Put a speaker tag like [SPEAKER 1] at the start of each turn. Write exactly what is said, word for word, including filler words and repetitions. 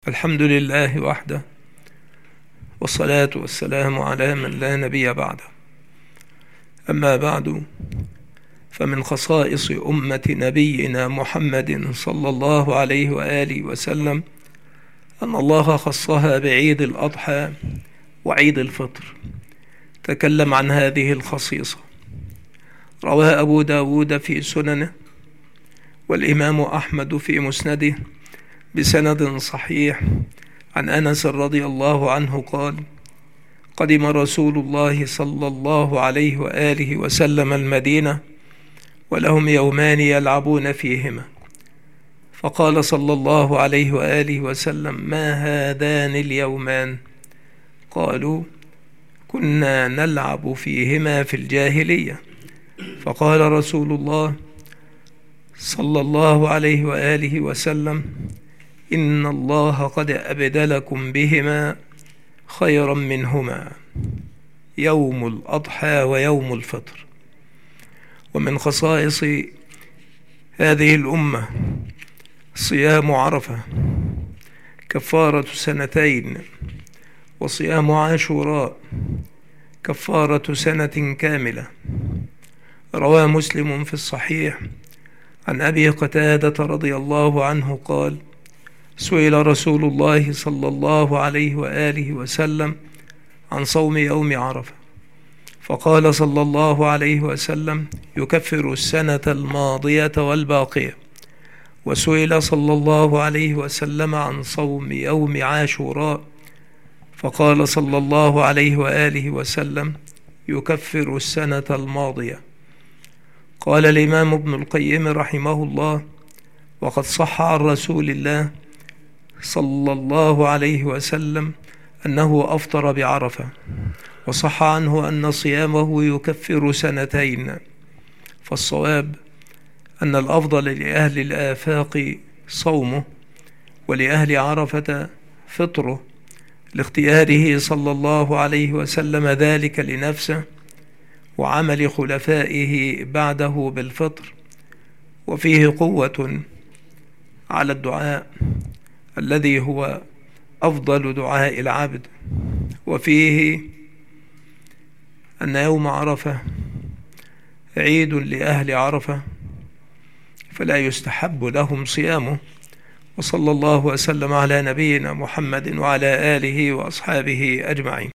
[SPEAKER 1] الحمد لله وحده، والصلاة والسلام على من لا نبي بعده. أما بعد، فمن خصائص أمة نبينا محمد صلى الله عليه وآله وسلم أن الله خصها بعيد الأضحى وعيد الفطر. تكلم عن هذه الخصيصة. روى أبو داود في سننه، والإمام أحمد في مسنده بسند صحيح عن أنس رضي الله عنه قال: قدم رسول الله صلى الله عليه وآله وسلم المدينة ولهم يومان يلعبون فيهما، فقال صلى الله عليه وآله وسلم: ما هذان اليومان؟ قالوا: كنا نلعب فيهما في الجاهلية. فقال رسول الله صلى الله عليه وآله وسلم: إن الله قد أبدلكم بهما خيرا منهما، يوم الأضحى ويوم الفطر. ومن خصائص هذه الأمة صيام عرفة كفارة سنتين، وصيام عاشوراء كفارة سنة كاملة. روى مسلم في الصحيح عن أبي قتادة رضي الله عنه قال: سئل رسول الله صلى الله عليه وآله وسلم عن صوم يوم عرفة، فقال صلى الله عليه وسلم: يكفر السنة الماضية والباقية. وسئل صلى الله عليه وسلم عن صوم يوم عاشوراء، فقال صلى الله عليه وآله وسلم: يكفر السنة الماضية. قال الإمام ابن القيم رحمه الله: وقد صح عن رسول الله صلى الله عليه وسلم أنه أفطر بعرفة، وصح عنه أن صيامه يكفر سنتين. فالصواب أن الأفضل لأهل الآفاق صومه، ولأهل عرفة فطره، لاختياره صلى الله عليه وسلم ذلك لنفسه، وعمل خلفائه بعده بالفطر. وفيه قوة على الدعاء الذي هو أفضل دعاء العبد، وفيه أن يوم عرفة عيد لأهل عرفة، فلا يستحب لهم صيامه. وصلى الله وسلم على نبينا محمد وعلى آله وأصحابه أجمعين.